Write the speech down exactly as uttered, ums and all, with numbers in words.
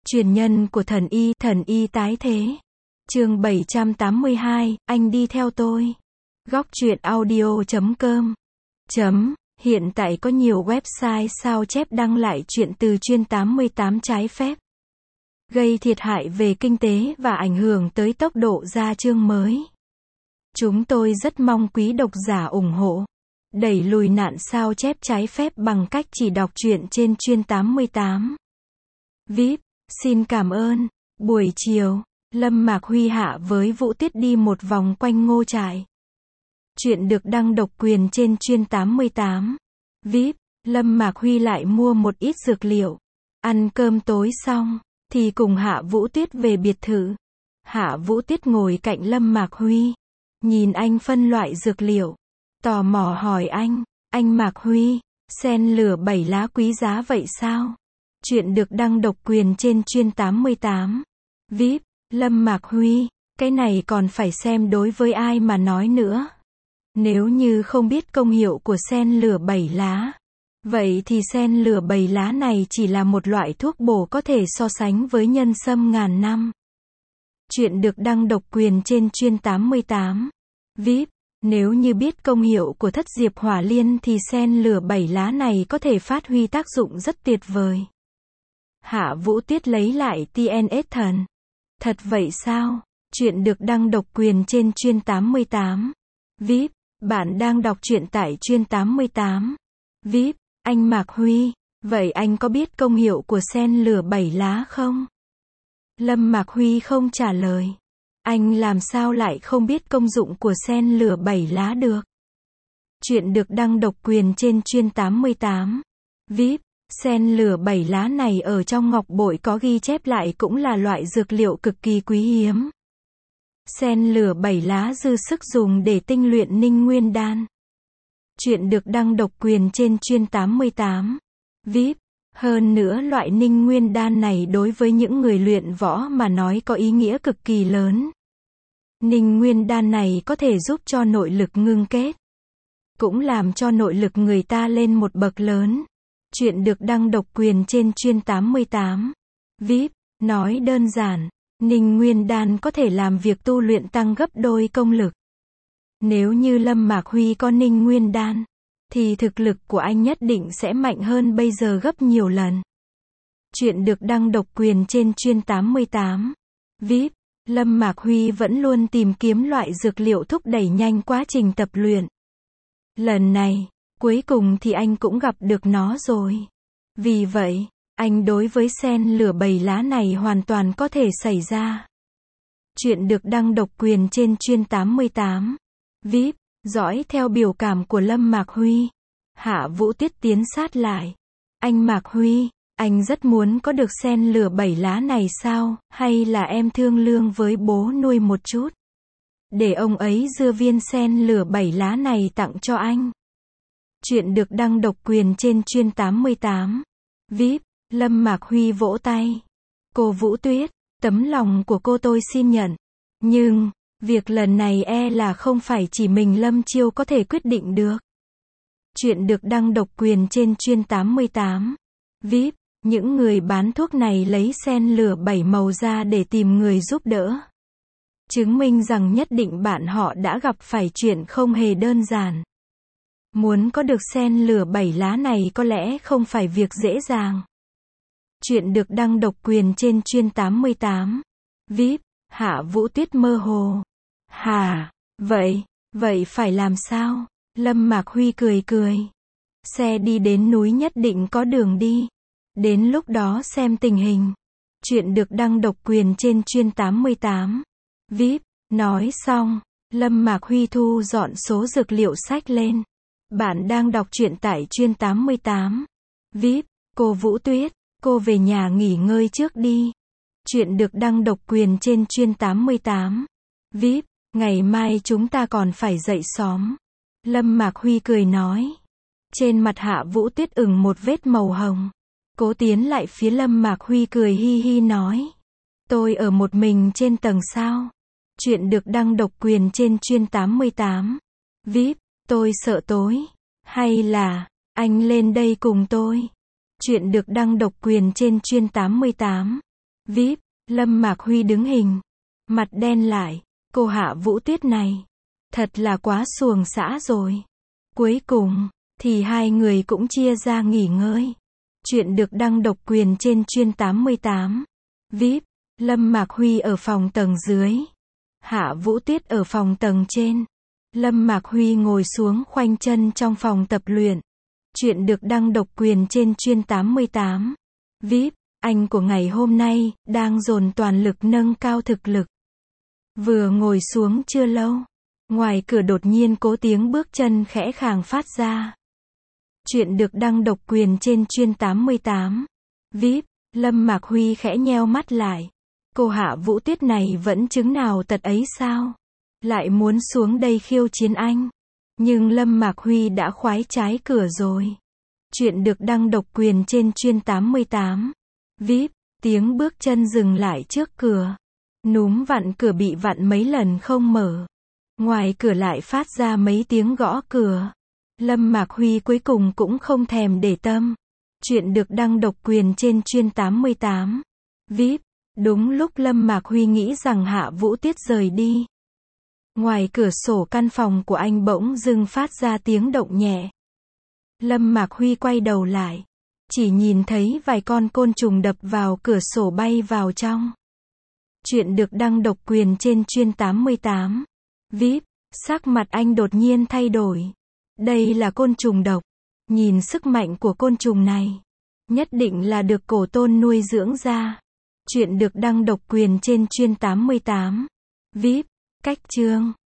Truyền nhân của thần y, thần y tái thế. Chương bảy trăm tám mươi hai, anh đi theo tôi. Góc truyện audio chấm com. Chấm, hiện tại có nhiều website sao chép đăng lại chuyện từ chuyên tám mươi tám trái phép. Gây thiệt hại về kinh tế và ảnh hưởng tới tốc độ ra chương mới. Chúng tôi rất mong quý độc giả ủng hộ. Đẩy lùi nạn sao chép trái phép bằng cách chỉ đọc truyện trên chuyên tám mươi tám. vê i pê, xin cảm ơn. Buổi chiều, Lâm Mạc Huy hạ với Vũ Tuyết đi một vòng quanh ngô trại. Chuyện được đăng độc quyền trên chuyên tám mươi tám. vê i pê, Lâm Mạc Huy lại mua một ít dược liệu. Ăn cơm tối xong, thì cùng Hạ Vũ Tuyết về biệt thự. Hạ Vũ Tuyết ngồi cạnh Lâm Mạc Huy. Nhìn anh phân loại dược liệu. Tò mò hỏi anh, anh Mạc Huy, sen lửa bảy lá quý giá vậy sao? Chuyện được đăng độc quyền trên chuyên tám mươi tám. vê i pê, Lâm Mạc Huy, cái này còn phải xem đối với ai mà nói nữa. Nếu như không biết công hiệu của sen lửa bảy lá, vậy thì sen lửa bảy lá này chỉ là một loại thuốc bổ có thể so sánh với nhân sâm ngàn năm. Chuyện được đăng độc quyền trên chuyên tám mươi tám. vê i pê, nếu như biết công hiệu của thất diệp hỏa liên thì sen lửa bảy lá này có thể phát huy tác dụng rất tuyệt vời. Hạ Vũ Tuyết lấy lại tê en ét thần. Thật vậy sao? Chuyện được đăng độc quyền trên chuyên tám mươi tám. vê i pê, bạn đang đọc truyện tại chuyên tám mươi tám. vê i pê, anh Mạc Huy, vậy anh có biết công hiệu của sen lửa bảy lá không? Lâm Mạc Huy không trả lời. Anh làm sao lại không biết công dụng của sen lửa bảy lá được? Chuyện được đăng độc quyền trên chuyên tám mươi tám. vê i pê, sen lửa bảy lá này ở trong ngọc bội có ghi chép lại cũng là loại dược liệu cực kỳ quý hiếm. Sen lửa bảy lá dư sức dùng để tinh luyện ninh nguyên đan. Chuyện được đăng độc quyền trên chuyên tám mươi tám. vê i pê, hơn nữa loại ninh nguyên đan này đối với những người luyện võ mà nói có ý nghĩa cực kỳ lớn. Ninh nguyên đan này có thể giúp cho nội lực ngưng kết, cũng làm cho nội lực người ta lên một bậc lớn. Chuyện được đăng độc quyền trên chuyên tám mươi tám. vê i pê, nói đơn giản, ninh nguyên đan có thể làm việc tu luyện tăng gấp đôi công lực. Nếu như Lâm Mạc Huy có ninh nguyên đan, thì thực lực của anh nhất định sẽ mạnh hơn bây giờ gấp nhiều lần. Chuyện được đăng độc quyền trên chuyên tám mươi tám. vê i pê, Lâm Mạc Huy vẫn luôn tìm kiếm loại dược liệu thúc đẩy nhanh quá trình tập luyện. Lần này, cuối cùng thì anh cũng gặp được nó rồi. Vì vậy, anh đối với sen lửa bảy lá này hoàn toàn có thể xảy ra. Chuyện được đăng độc quyền trên chuyên tám mươi tám. vê i pê, dõi theo biểu cảm của Lâm Mạc Huy. Hạ Vũ Tuyết tiến sát lại. Anh Mạc Huy, anh rất muốn có được sen lửa bảy lá này sao, hay là em thương lượng với bố nuôi một chút, để ông ấy đưa viên sen lửa bảy lá này tặng cho anh. Chuyện được đăng độc quyền trên chuyên tám mươi tám. vê i pê, Lâm Mạc Huy vỗ tay. Cô Vũ Tuyết, tấm lòng của cô tôi xin nhận. Nhưng, việc lần này e là không phải chỉ mình Lâm Chiêu có thể quyết định được. Chuyện được đăng độc quyền trên chuyên tám mươi tám. vê i pê, những người bán thuốc này lấy sen lửa bảy màu ra để tìm người giúp đỡ. Chứng minh rằng nhất định bạn họ đã gặp phải chuyện không hề đơn giản. Muốn có được sen lửa bảy lá này có lẽ không phải việc dễ dàng. Chuyện được đăng độc quyền trên chuyên tám mươi tám. vê i pê, Hạ Vũ Tuyết mơ hồ. Hả, vậy, vậy phải làm sao? Lâm Mạc Huy cười cười. Xe đi đến núi nhất định có đường đi. Đến lúc đó xem tình hình. Chuyện được đăng độc quyền trên chuyên tám mươi tám. vê i pê, nói xong, Lâm Mạc Huy thu dọn số dược liệu sách lên. Bạn đang đọc truyện tại chuyên tám mươi tám. vê i pê, cô Vũ Tuyết, cô về nhà nghỉ ngơi trước đi. Chuyện được đăng độc quyền trên chuyên tám mươi tám. vê i pê, ngày mai chúng ta còn phải dậy sớm. Lâm Mạc Huy cười nói. Trên mặt Hạ Vũ Tuyết ửng một vết màu hồng. Cố tiến lại phía Lâm Mạc Huy cười hi hi nói. Tôi ở một mình trên tầng sao? Chuyện được đăng độc quyền trên chuyên tám mươi tám. vê i pê, tôi sợ tối. Hay là, anh lên đây cùng tôi. Chuyện được đăng độc quyền trên chuyên tám mươi tám. vê i pê, Lâm Mạc Huy đứng hình. Mặt đen lại. Cô Hạ Vũ Tuyết này. Thật là quá xuồng xã rồi. Cuối cùng, thì hai người cũng chia ra nghỉ ngơi. Chuyện được đăng độc quyền trên chuyên tám mươi tám. vê i pê, Lâm Mạc Huy ở phòng tầng dưới. Hạ Vũ Tuyết ở phòng tầng trên. Lâm Mạc Huy ngồi xuống khoanh chân trong phòng tập luyện. Chuyện được đăng độc quyền trên chuyên tám mươi tám. vê i pê, anh của ngày hôm nay, đang dồn toàn lực nâng cao thực lực. Vừa ngồi xuống chưa lâu. Ngoài cửa đột nhiên có tiếng bước chân khẽ khàng phát ra. Chuyện được đăng độc quyền trên chuyên tám mươi tám. vê i pê, Lâm Mạc Huy khẽ nheo mắt lại. Cô Hạ Vũ Tuyết này vẫn chứng nào tật ấy sao? Lại muốn xuống đây khiêu chiến anh. Nhưng Lâm Mạc Huy đã khoái trái cửa rồi. Chuyện được đăng độc quyền trên chuyên tám mươi tám. vê i pê, tiếng bước chân dừng lại trước cửa. Núm vặn cửa bị vặn mấy lần không mở. Ngoài cửa lại phát ra mấy tiếng gõ cửa. Lâm Mạc Huy cuối cùng cũng không thèm để tâm. Chuyện được đăng độc quyền trên chuyên tám mươi tám. vê i pê, đúng lúc Lâm Mạc Huy nghĩ rằng Hạ Vũ Tuyết rời đi. Ngoài cửa sổ căn phòng của anh bỗng dưng phát ra tiếng động nhẹ. Lâm Mạc Huy quay đầu lại. Chỉ nhìn thấy vài con côn trùng đập vào cửa sổ bay vào trong. Chuyện được đăng độc quyền trên chuyên tám mươi tám. vê i pê, sắc mặt anh đột nhiên thay đổi. Đây là côn trùng độc. Nhìn sức mạnh của côn trùng này. Nhất định là được Cổ Tôn nuôi dưỡng ra. Chuyện được đăng độc quyền trên chuyên tám mươi tám. vê i pê, cách chương.